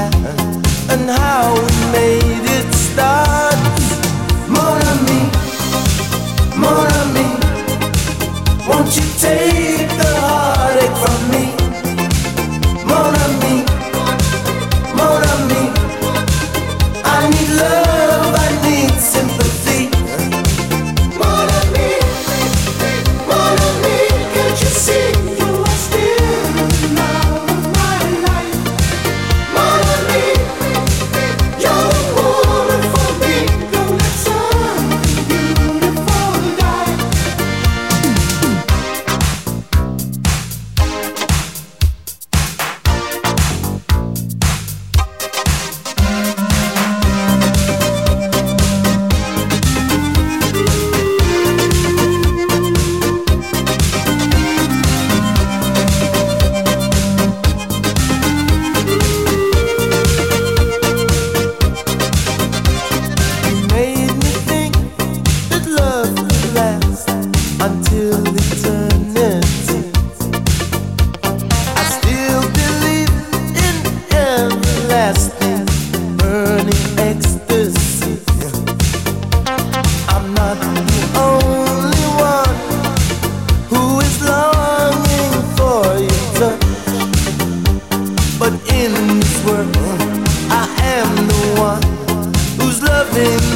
that and how we made it start. Mon ami, mon ami, won't you take the heartache from me? Mon ami, mon ami, I need love, I need sympathy. Mon ami, can't you see you are still the love of my life? Mon ami, you're the woman for me. Don't let something beautiful die. You made me think that love could last until eternity. I still believe in everlasting burning ecstasy. I'm not the only one who is longing for your touch, but in this world I am the one who's loving